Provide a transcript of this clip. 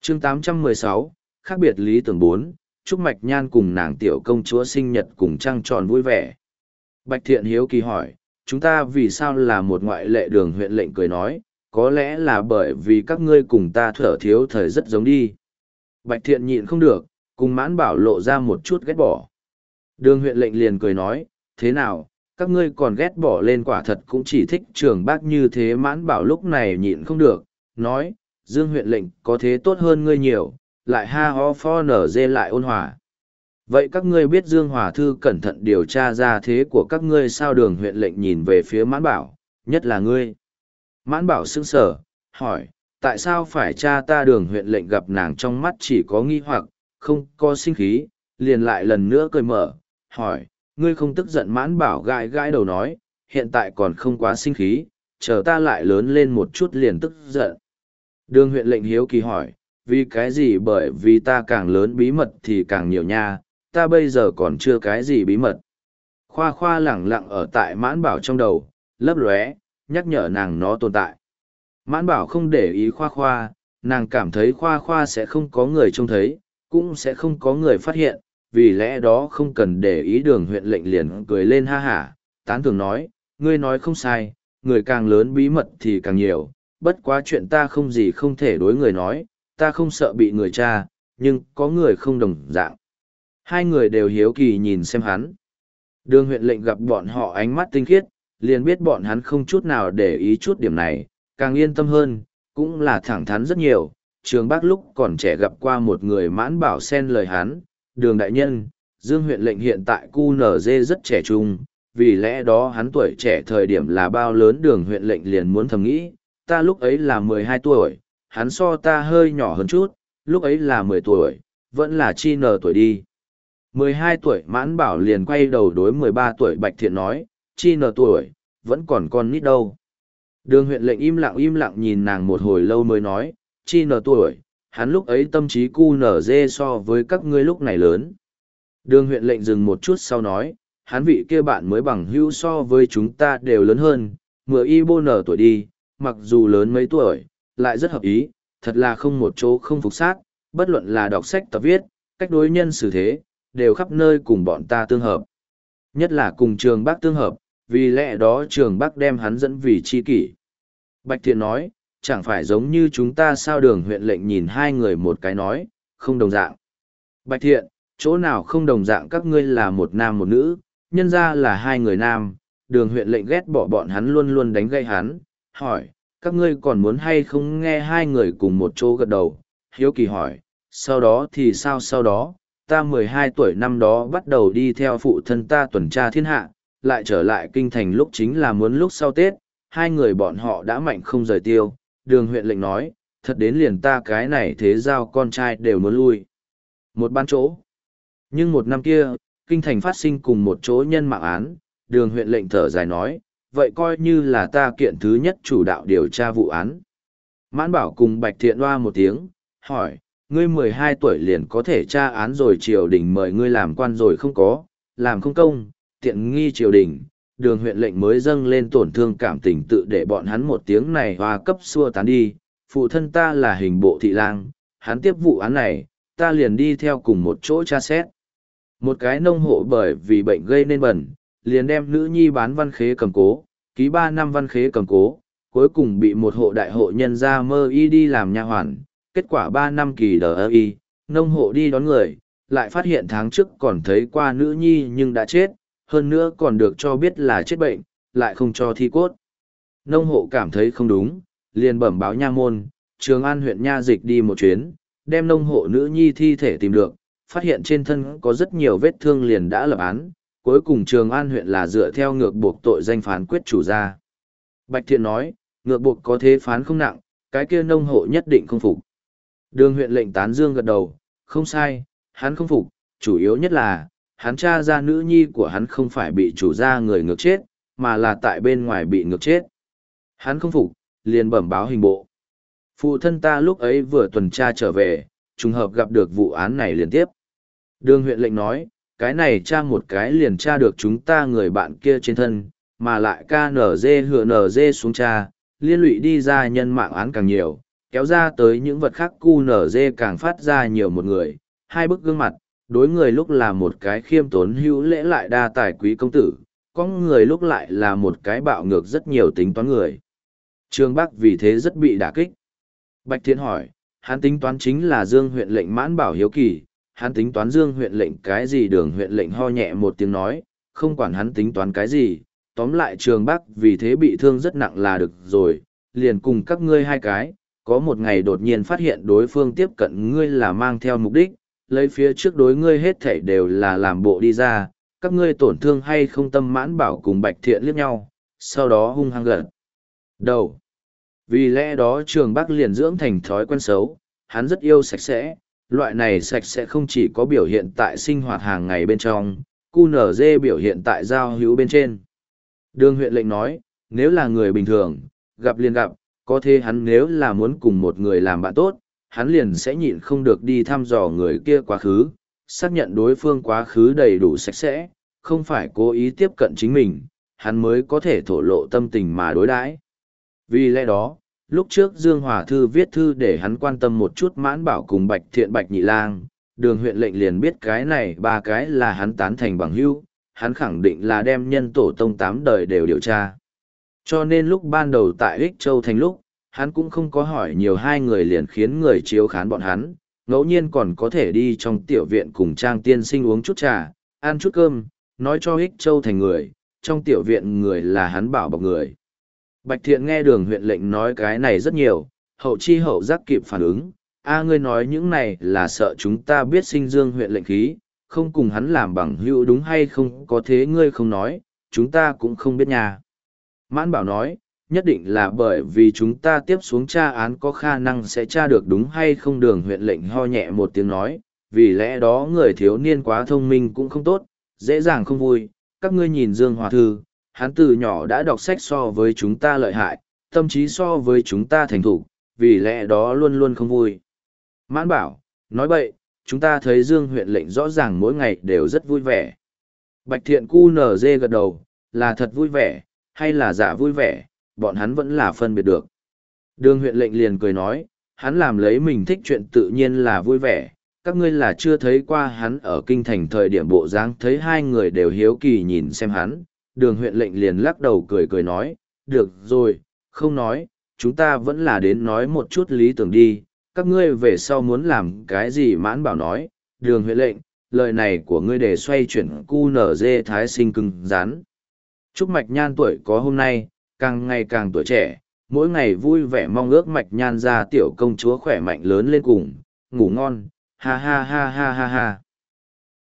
chương 816, khác biệt lý tưởng 4, Trúc Mạch Nhan cùng nàng tiểu công chúa sinh nhật cùng trăng tròn vui vẻ. Bạch Thiện hiếu kỳ hỏi, chúng ta vì sao là một ngoại lệ? Đường huyện lệnh cười nói, có lẽ là bởi vì các ngươi cùng ta thở thiếu thời rất giống đi. Bạch Thiện nhịn không được, cùng Mãn Bảo lộ ra một chút ghét bỏ. Đường huyện lệnh liền cười nói, thế nào, các ngươi còn ghét bỏ lên? Quả thật cũng chỉ thích Trường Bác như thế. Mãn Bảo lúc này nhịn không được, nói, Dương huyện lệnh có thế tốt hơn ngươi nhiều, lại ha ho pho nở dê lại ôn hòa. Vậy các ngươi biết Dương Hòa Thư cẩn thận điều tra ra thế của các ngươi sao? Đường huyện lệnh nhìn về phía Mãn Bảo, nhất là ngươi. Mãn Bảo sững sờ, hỏi, tại sao phải tra ta? Đường huyện lệnh gặp nàng trong mắt chỉ có nghi hoặc, không có sinh khí, liền lại lần nữa cười mở, hỏi, ngươi không tức giận? Mãn Bảo gãi gãi đầu nói, hiện tại còn không quá sinh khí, chờ ta lại lớn lên một chút liền tức giận. Đường huyện lệnh hiếu kỳ hỏi, vì cái gì? Bởi vì ta càng lớn bí mật thì càng nhiều nha, ta bây giờ còn chưa cái gì bí mật. Khoa Khoa lẳng lặng ở tại Mãn Bảo trong đầu, lấp lóe, nhắc nhở nàng nó tồn tại. Mãn Bảo không để ý Khoa Khoa, nàng cảm thấy Khoa Khoa sẽ không có người trông thấy, cũng sẽ không có người phát hiện, vì lẽ đó không cần để ý. Đường huyện lệnh liền cười lên ha hả, tán thưởng nói, ngươi nói không sai, người càng lớn bí mật thì càng nhiều, bất quá chuyện ta không gì không thể đối người nói, ta không sợ bị người tra, nhưng có người không đồng dạng. Hai người đều hiếu kỳ nhìn xem hắn. Đường huyện lệnh gặp bọn họ ánh mắt tinh khiết, liền biết bọn hắn không chút nào để ý chút điểm này, càng yên tâm hơn, cũng là thẳng thắn rất nhiều. Trường Bác lúc còn trẻ gặp qua một người. Mãn Bảo xen lời hắn, Đường đại nhân, Dương huyện lệnh hiện tại QNZ rất trẻ trung, vì lẽ đó hắn tuổi trẻ thời điểm là bao lớn? Đường huyện lệnh liền muốn thầm nghĩ, ta lúc ấy là 12 tuổi, hắn so ta hơi nhỏ hơn chút, lúc ấy là 10 tuổi, vẫn là chi nờ tuổi đi. 12 tuổi. Mãn Bảo liền quay đầu đối 13 tuổi Bạch Thiện nói, chi nờ tuổi, vẫn còn con nít đâu. Đường huyện lệnh im lặng nhìn nàng một hồi lâu mới nói, chi nờ tuổi, hắn lúc ấy tâm trí QNZ so với các ngươi lúc này lớn. Đường huyện lệnh dừng một chút sau nói, hắn vị kia bạn mới bằng hữu so với chúng ta đều lớn hơn, mười y bô nở tuổi đi, mặc dù lớn mấy tuổi, lại rất hợp ý, thật là không một chỗ không phục sát, bất luận là đọc sách tập viết, cách đối nhân xử thế, đều khắp nơi cùng bọn ta tương hợp. Nhất là cùng Trường Bác tương hợp, vì lẽ đó Trường Bác đem hắn dẫn vì tri kỷ. Bạch Thiện nói, chẳng phải giống như chúng ta sao? Đường huyện lệnh nhìn hai người một cái nói, không đồng dạng. Bạch Thiện, chỗ nào không đồng dạng? Các ngươi là một nam một nữ, nhân ra là hai người nam. Đường huyện lệnh ghét bỏ bọn hắn luôn luôn đánh gây hắn, hỏi, các ngươi còn muốn hay không? Nghe hai người cùng một chỗ gật đầu, hiếu kỳ hỏi, sau đó thì sao? Sau đó, ta 12 tuổi năm đó bắt đầu đi theo phụ thân ta tuần tra thiên hạ, lại trở lại kinh thành lúc chính là muốn lúc sau Tết, hai người bọn họ đã mạnh không rời tiêu. Đường huyện lệnh nói, thật đến liền ta cái này thế giao con trai đều muốn lui một ban chỗ. Nhưng một năm kia, kinh thành phát sinh cùng một chỗ nhân mạng án. Đường huyện lệnh thở dài nói, vậy coi như là ta kiện thứ nhất chủ đạo điều tra vụ án. Mãn Bảo cùng Bạch Thiện oa một tiếng, hỏi, ngươi 12 tuổi liền có thể tra án rồi? Triều đình mời ngươi làm quan rồi không có, làm không công, tiện nghi triều đình. Đường huyện lệnh mới dâng lên tổn thương cảm tình tự để bọn hắn một tiếng này hoa cấp xua tán đi. Phụ thân ta là hình bộ thị lang, hắn tiếp vụ án này, ta liền đi theo cùng một chỗ tra xét. Một cái nông hộ bởi vì bệnh gây nên bẩn, liền đem nữ nhi bán văn khế cầm cố, ký 3 năm văn khế cầm cố, cuối cùng bị một hộ đại hộ nhân ra mơ y đi làm nha hoàn. Kết quả 3 năm kỳ đờ y, nông hộ đi đón người, lại phát hiện tháng trước còn thấy qua nữ nhi nhưng đã chết, hơn nữa còn được cho biết là chết bệnh, lại không cho thi cốt. Nông hộ cảm thấy không đúng, liền bẩm báo nha môn, Trường An huyện nha dịch đi một chuyến, đem nông hộ nữ nhi thi thể tìm được, phát hiện trên thân có rất nhiều vết thương liền đã lập án, cuối cùng Trường An huyện là dựa theo ngược buộc tội danh phán quyết chủ ra. Bạch Thiện nói, ngược buộc có thế phán không nặng, cái kia nông hộ nhất định không phục. Đường huyện lệnh tán dương gật đầu, không sai, hắn không phục, chủ yếu nhất là, hắn tra ra nữ nhi của hắn không phải bị chủ gia người ngược chết, mà là tại bên ngoài bị ngược chết. Hắn không phục, liền bẩm báo hình bộ. Phụ thân ta lúc ấy vừa tuần tra trở về, trùng hợp gặp được vụ án này liên tiếp. Đường huyện lệnh nói, cái này tra một cái liền tra được chúng ta người bạn kia trên thân, mà lại KNG hựa NG xuống tra, liên lụy đi ra nhân mạng án càng nhiều, kéo ra tới những vật khác QNZ càng phát ra nhiều một người, hai bức gương mặt, đối người lúc là một cái khiêm tốn hữu lễ lại đa tài quý công tử, có người lúc lại là một cái bạo ngược rất nhiều tính toán người. Trương Bắc vì thế rất bị đả kích. Bạch Thiện hỏi, hắn tính toán chính là Dương huyện lệnh Mãn Bảo hiếu kỳ, hắn tính toán Dương huyện lệnh cái gì? Đường huyện lệnh ho nhẹ một tiếng nói, không quản hắn tính toán cái gì, tóm lại Trường Bắc vì thế bị thương rất nặng là được rồi, liền cùng các ngươi hai cái, có một ngày đột nhiên phát hiện đối phương tiếp cận ngươi là mang theo mục đích, lấy phía trước đối ngươi hết thảy đều là làm bộ đi ra, các ngươi tổn thương hay không? Tâm Mãn Bảo cùng Bạch Thiện liếc nhau, sau đó hung hăng gật đầu. Vì lẽ đó Trường Bắc liền dưỡng thành thói quen xấu, hắn rất yêu sạch sẽ, loại này sạch sẽ không chỉ có biểu hiện tại sinh hoạt hàng ngày bên trong, QNZ biểu hiện tại giao hữu bên trên. Đường huyện lệnh nói, nếu là người bình thường, gặp liền gặp, có thế hắn nếu là muốn cùng một người làm bạn tốt, hắn liền sẽ nhịn không được đi thăm dò người kia quá khứ, xác nhận đối phương quá khứ đầy đủ sạch sẽ, không phải cố ý tiếp cận chính mình, hắn mới có thể thổ lộ tâm tình mà đối đãi. Vì lẽ đó, lúc trước Dương Hòa Thư viết thư để hắn quan tâm một chút Mãn Bảo cùng Bạch Thiện Bạch Nhị Lang, đường huyện lệnh liền biết cái này ba cái là hắn tán thành bằng hữu, hắn khẳng định là đem nhân tổ tông 8 đời đều điều tra. Cho nên lúc ban đầu tại Ích Châu Thành lúc, hắn cũng không có hỏi nhiều, hai người liền khiến người chiếu khán bọn hắn, ngẫu nhiên còn có thể đi trong tiểu viện cùng Trang tiên sinh uống chút trà, ăn chút cơm, nói cho Ích Châu Thành người, trong tiểu viện người là hắn bảo bọc người. Bạch Thiện nghe đường huyện lệnh nói cái này rất nhiều, hậu chi hậu giác kịp phản ứng, ngươi nói những này là sợ chúng ta biết sinh Dương huyện lệnh khí, không cùng hắn làm bằng hữu đúng hay không? Có thế ngươi không nói, chúng ta cũng không biết nha. Mãn Bảo nói, nhất định là bởi vì chúng ta tiếp xuống tra án có khả năng sẽ tra được đúng hay không? Đường huyện lệnh ho nhẹ một tiếng nói, vì lẽ đó người thiếu niên quá thông minh cũng không tốt, dễ dàng không vui. Các ngươi nhìn Dương Hòa Thư, hắn từ nhỏ đã đọc sách so với chúng ta lợi hại, tâm trí so với chúng ta thành thục, vì lẽ đó luôn luôn không vui. Mãn Bảo, nói bậy, chúng ta thấy Dương huyện lệnh rõ ràng mỗi ngày đều rất vui vẻ. Bạch Thiện QNZ gật đầu, là thật vui vẻ, hay là giả vui vẻ, bọn hắn vẫn là phân biệt được. Đường huyện lệnh liền cười nói, hắn làm lấy mình thích chuyện tự nhiên là vui vẻ, các ngươi là chưa thấy qua hắn ở kinh thành thời điểm bộ dáng, thấy hai người đều hiếu kỳ nhìn xem hắn. Đường huyện lệnh liền lắc đầu cười cười nói, được rồi, không nói, chúng ta vẫn là đến nói một chút lý tưởng đi, các ngươi về sau muốn làm cái gì? Mãn Bảo nói, đường huyện lệnh, lời này của ngươi để xoay chuyển QNZ thái sinh cứng rắn. Chúc Mạch Nhan tuổi có hôm nay, càng ngày càng tuổi trẻ, mỗi ngày vui vẻ mong ước Mạch Nhan ra tiểu công chúa khỏe mạnh lớn lên cùng, ngủ ngon, ha ha ha ha ha ha.